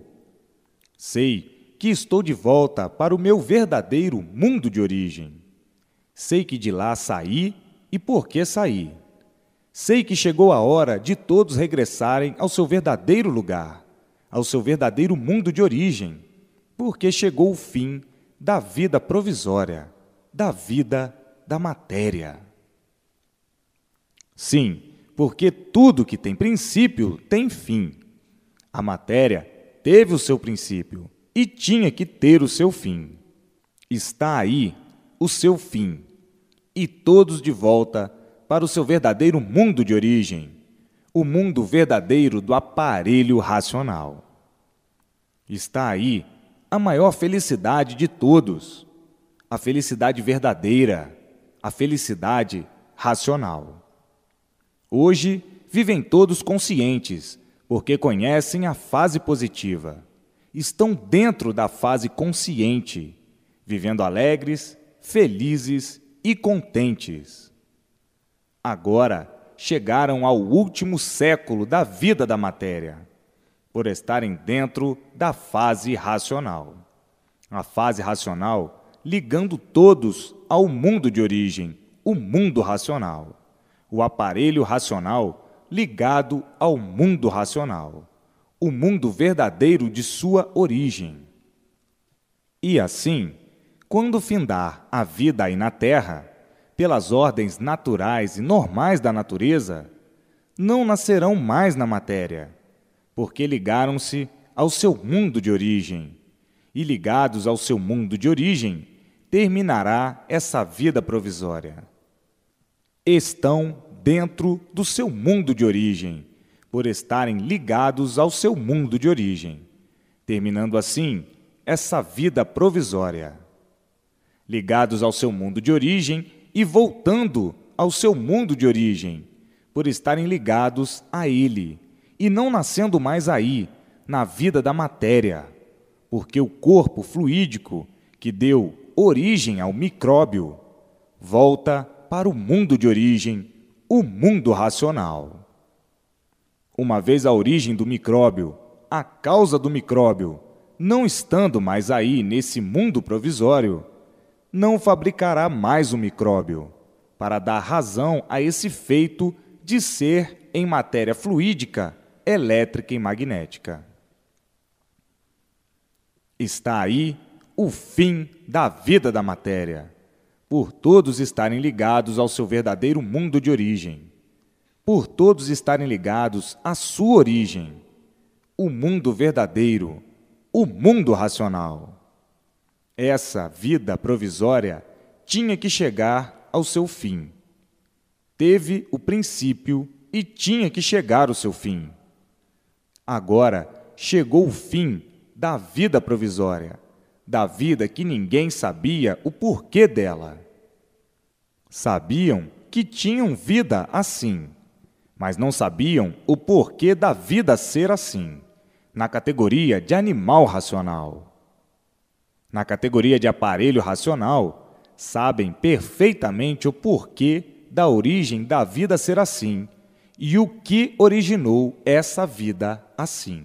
Sei que estou de volta para o meu verdadeiro mundo de origem. Sei que de lá saí e por que saí. Sei que chegou a hora de todos regressarem ao seu verdadeiro lugar, ao seu verdadeiro mundo de origem, porque chegou o fim da vida provisória, da vida da matéria. Sim, porque tudo que tem princípio tem fim. A matéria teve o seu princípio e tinha que ter o seu fim. Está aí o seu fim, e todos de volta para o seu verdadeiro mundo de origem, o mundo verdadeiro do aparelho racional. Está aí a maior felicidade de todos, a felicidade verdadeira, a felicidade racional. Hoje, vivem todos conscientes, porque conhecem a fase positiva. Estão dentro da fase consciente, vivendo alegres, felizes e contentes. Agora, chegaram ao último século da vida da matéria, por estarem dentro da fase racional. A fase racional ligando todos ao mundo de origem, o mundo racional. O aparelho racional ligado ao mundo racional, o mundo verdadeiro de sua origem. E assim, quando findar a vida aí na Terra, pelas ordens naturais e normais da natureza, não nascerão mais na matéria, porque ligaram-se ao seu mundo de origem, e ligados ao seu mundo de origem, terminará essa vida provisória. Estão dentro do seu mundo de origem, por estarem ligados ao seu mundo de origem, terminando assim essa vida provisória. Ligados ao seu mundo de origem e voltando ao seu mundo de origem, por estarem ligados a ele, e não nascendo mais aí, na vida da matéria, porque o corpo fluídico que deu origem ao micróbio volta para o mundo de origem, o mundo racional. Uma vez a origem do micróbio, a causa do micróbio, não estando mais aí nesse mundo provisório, não fabricará mais o micróbio, para dar razão a esse feito de ser em matéria fluídica, elétrica e magnética. Está aí o fim da vida da matéria, por todos estarem ligados ao seu verdadeiro mundo de origem, por todos estarem ligados à sua origem, o mundo verdadeiro, o mundo racional. Essa vida provisória tinha que chegar ao seu fim. Teve o princípio e tinha que chegar ao seu fim. Agora chegou o fim da vida provisória, da vida que ninguém sabia o porquê dela. Sabiam que tinham vida assim, mas não sabiam o porquê da vida ser assim, na categoria de animal racional. Na categoria de aparelho racional, sabem perfeitamente o porquê da origem da vida ser assim e o que originou essa vida assim.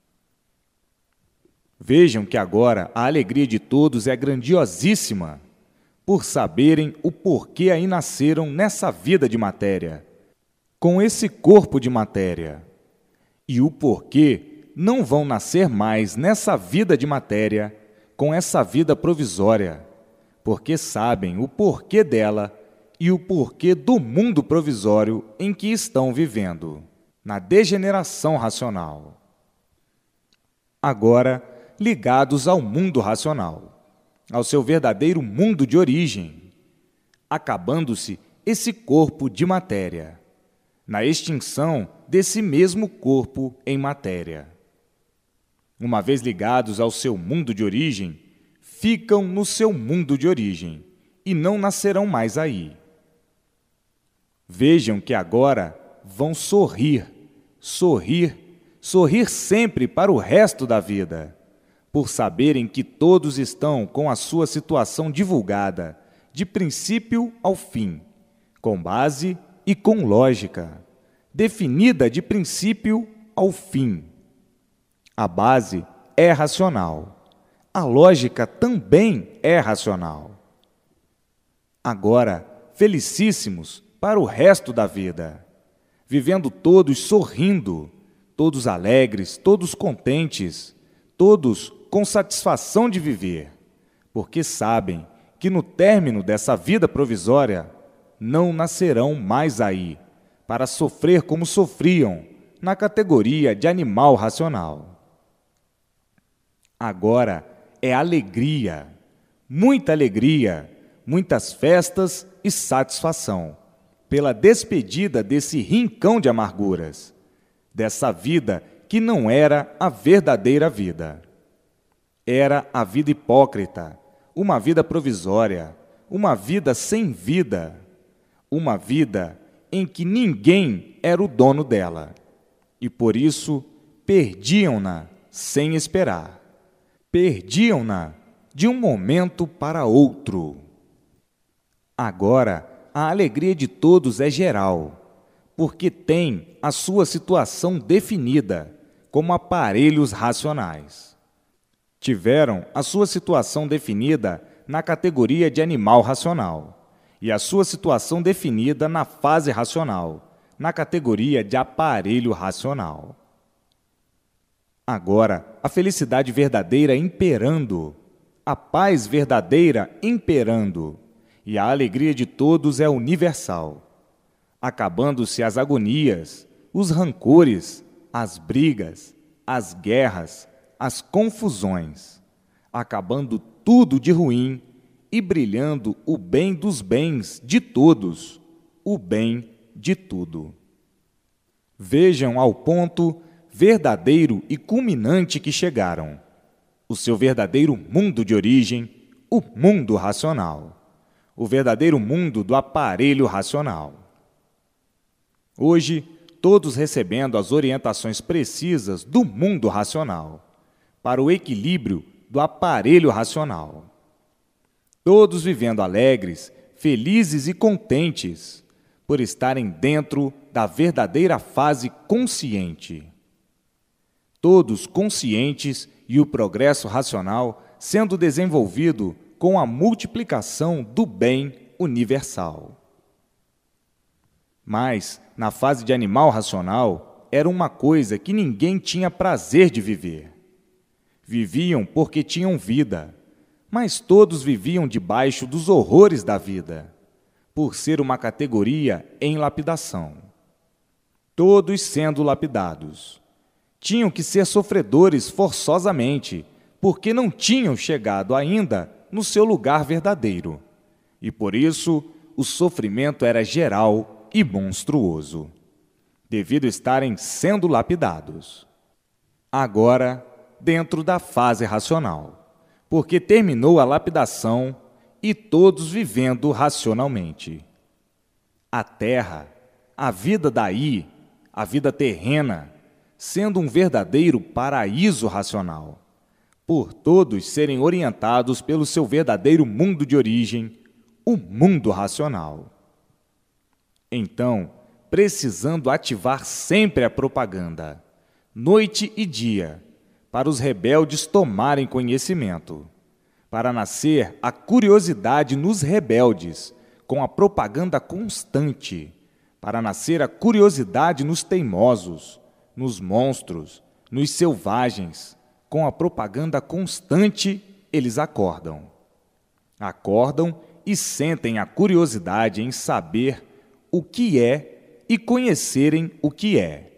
Vejam que agora a alegria de todos é grandiosíssima, por saberem o porquê aí nasceram nessa vida de matéria, com esse corpo de matéria, e o porquê não vão nascer mais nessa vida de matéria, com essa vida provisória, porque sabem o porquê dela e o porquê do mundo provisório em que estão vivendo, na degeneração racional. Agora, ligados ao mundo racional, ao seu verdadeiro mundo de origem, acabando-se esse corpo de matéria, na extinção desse mesmo corpo em matéria. Uma vez ligados ao seu mundo de origem, ficam no seu mundo de origem e não nascerão mais aí. Vejam que agora vão sorrir, sorrir, sorrir sempre para o resto da vida, por saberem que todos estão com a sua situação divulgada, de princípio ao fim, com base e com lógica, definida de princípio ao fim. A base é racional. A lógica também é racional. Agora, felicíssimos para o resto da vida, vivendo todos sorrindo, todos alegres, todos contentes, todos com satisfação de viver, porque sabem que no término dessa vida provisória não nascerão mais aí, para sofrer como sofriam na categoria de animal racional. Agora é alegria, muita alegria, muitas festas e satisfação, pela despedida desse rincão de amarguras, dessa vida que não era a verdadeira vida. Era a vida hipócrita, uma vida provisória, uma vida sem vida, uma vida em que ninguém era o dono dela, e por isso perdiam-na sem esperar. Perdiam-na de um momento para outro. Agora, a alegria de todos é geral, porque tem a sua situação definida como aparelhos racionais. Tiveram a sua situação definida na categoria de animal racional e a sua situação definida na fase racional, na categoria de aparelho racional. Agora, a felicidade verdadeira imperando, a paz verdadeira imperando, e a alegria de todos é universal, acabando-se as agonias, os rancores, as brigas, as guerras, as confusões, acabando tudo de ruim e brilhando o bem dos bens de todos, o bem de tudo. Vejam ao ponto verdadeiro e culminante que chegaram, o seu verdadeiro mundo de origem, o mundo racional, o verdadeiro mundo do aparelho racional. Hoje, todos recebendo as orientações precisas do mundo racional, para o equilíbrio do aparelho racional. Todos vivendo alegres, felizes e contentes, por estarem dentro da verdadeira fase consciente. Todos conscientes e o progresso racional sendo desenvolvido com a multiplicação do bem universal. Mas, na fase de animal racional, era uma coisa que ninguém tinha prazer de viver. Viviam porque tinham vida, mas todos viviam debaixo dos horrores da vida, por ser uma categoria em lapidação. Todos sendo lapidados. Tinham que ser sofredores forçosamente, porque não tinham chegado ainda no seu lugar verdadeiro. E por isso, o sofrimento era geral e monstruoso, devido a estarem sendo lapidados. Agora, dentro da fase racional, porque terminou a lapidação e todos vivendo racionalmente. A terra, a vida daí, a vida terrena, sendo um verdadeiro paraíso racional, por todos serem orientados pelo seu verdadeiro mundo de origem, o mundo racional. Então, precisando ativar sempre a propaganda, noite e dia, para os rebeldes tomarem conhecimento, para nascer a curiosidade nos rebeldes, com a propaganda constante, para nascer a curiosidade nos teimosos, nos monstros, nos selvagens, com a propaganda constante, eles acordam. Acordam e sentem a curiosidade em saber o que é e conhecerem o que é.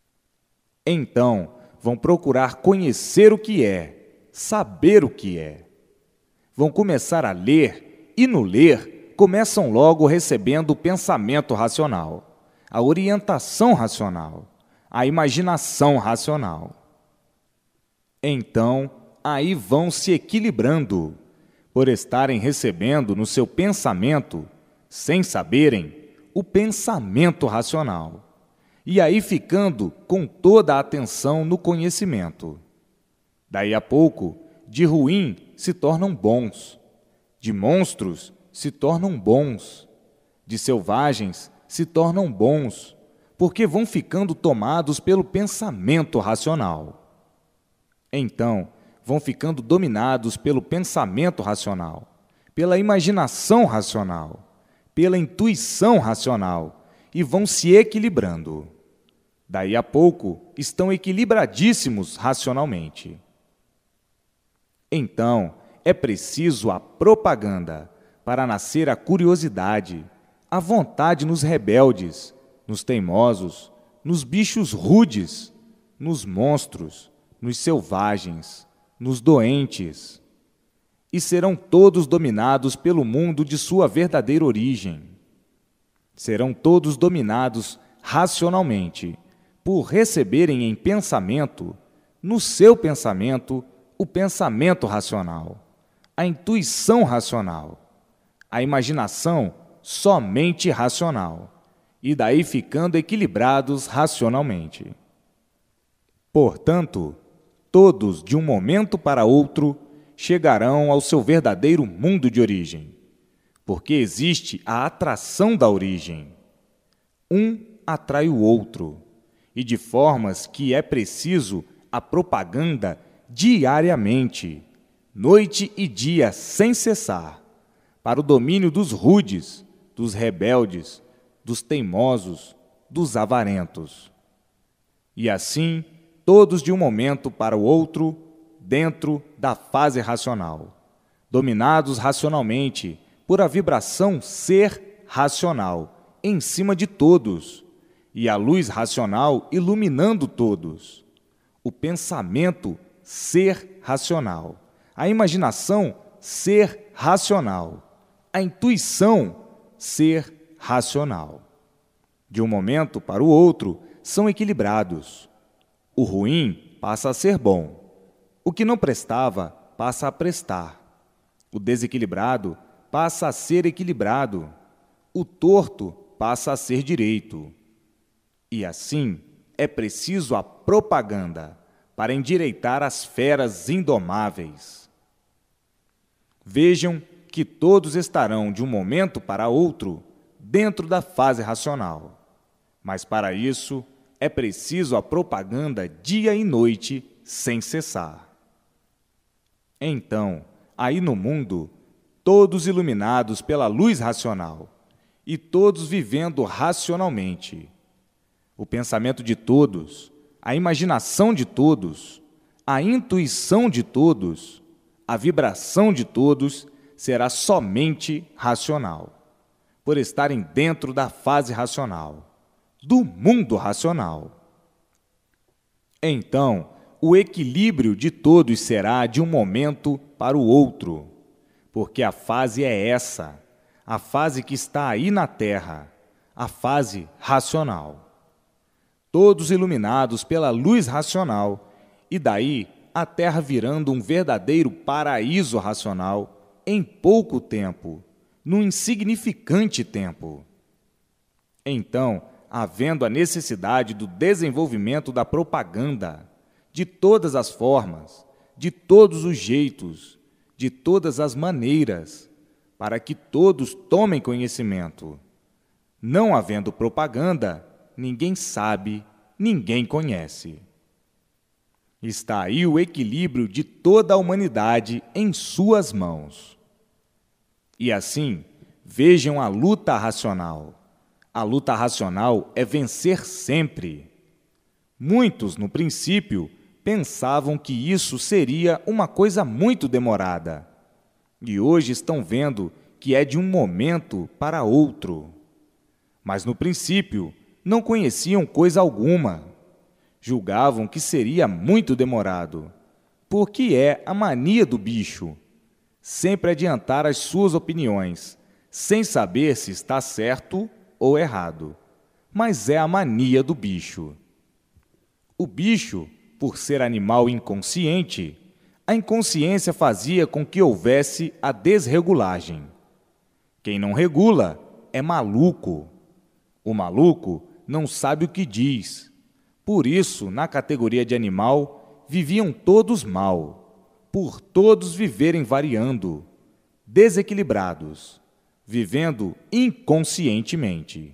Então, vão procurar conhecer o que é, saber o que é. Vão começar a ler e, no ler, começam logo recebendo o pensamento racional, a orientação racional, a imaginação racional. Então, aí vão se equilibrando, por estarem recebendo no seu pensamento, sem saberem, o pensamento racional, e aí ficando com toda a atenção no conhecimento. Daí a pouco, de ruim se tornam bons, de monstros se tornam bons, de selvagens se tornam bons, porque vão ficando tomados pelo pensamento racional. Então, vão ficando dominados pelo pensamento racional, pela imaginação racional, pela intuição racional, e vão se equilibrando. Daí a pouco, estão equilibradíssimos racionalmente. Então, é preciso a propaganda para nascer a curiosidade, a vontade nos rebeldes, nos teimosos, nos bichos rudes, nos monstros, nos selvagens, nos doentes, e serão todos dominados pelo mundo de sua verdadeira origem. Serão todos dominados racionalmente, por receberem em pensamento, no seu pensamento, o pensamento racional, a intuição racional, a imaginação somente racional, e daí ficando equilibrados racionalmente. Portanto, todos, de um momento para outro, chegarão ao seu verdadeiro mundo de origem, porque existe a atração da origem. Um atrai o outro, e de formas que é preciso a propaganda diariamente, noite e dia sem cessar, para o domínio dos rudes, dos rebeldes, dos teimosos, dos avarentos. E assim, todos de um momento para o outro, dentro da fase racional, dominados racionalmente por a vibração ser racional, em cima de todos, e a luz racional iluminando todos, o pensamento ser racional, a imaginação ser racional, a intuição ser racional. De um momento para o outro, são equilibrados. O ruim passa a ser bom. O que não prestava passa a prestar. O desequilibrado passa a ser equilibrado. O torto passa a ser direito. E assim é preciso a propaganda para endireitar as feras indomáveis. Vejam que todos estarão de um momento para outro dentro da fase racional. Mas para isso é preciso a propaganda dia e noite sem cessar. Então, aí no mundo, todos iluminados pela luz racional e todos vivendo racionalmente. O pensamento de todos, a imaginação de todos, a intuição de todos, a vibração de todos será somente racional, por estarem dentro da fase racional, do mundo racional. Então, o equilíbrio de todos será de um momento para o outro, porque a fase é essa, a fase que está aí na Terra, a fase racional. Todos iluminados pela luz racional, e daí a Terra virando um verdadeiro paraíso racional em pouco tempo, num insignificante tempo. Então, havendo a necessidade do desenvolvimento da propaganda, de todas as formas, de todos os jeitos, de todas as maneiras, para que todos tomem conhecimento. Não havendo propaganda, ninguém sabe, ninguém conhece. Está aí o equilíbrio de toda a humanidade em suas mãos. E assim, vejam a luta racional. A luta racional é vencer sempre. Muitos, no princípio, pensavam que isso seria uma coisa muito demorada. E hoje estão vendo que é de um momento para outro. Mas no princípio, não conheciam coisa alguma. Julgavam que seria muito demorado, porque é a mania do bicho, sempre adiantar as suas opiniões, sem saber se está certo ou errado. Mas é a mania do bicho. O bicho, por ser animal inconsciente, a inconsciência fazia com que houvesse a desregulagem. Quem não regula é maluco. O maluco não sabe o que diz. Por isso, na categoria de animal, viviam todos mal, por todos viverem variando, desequilibrados, vivendo inconscientemente.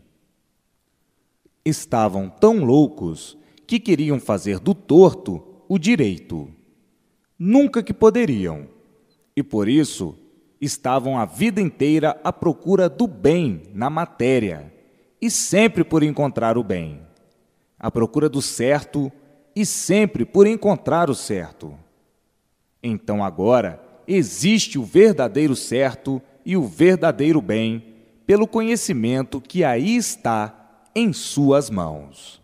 Estavam tão loucos que queriam fazer do torto o direito. Nunca que poderiam, e por isso estavam a vida inteira à procura do bem na matéria, e sempre por encontrar o bem, à procura do certo e sempre por encontrar o certo. Então agora existe o verdadeiro certo e o verdadeiro bem, pelo conhecimento que aí está em suas mãos.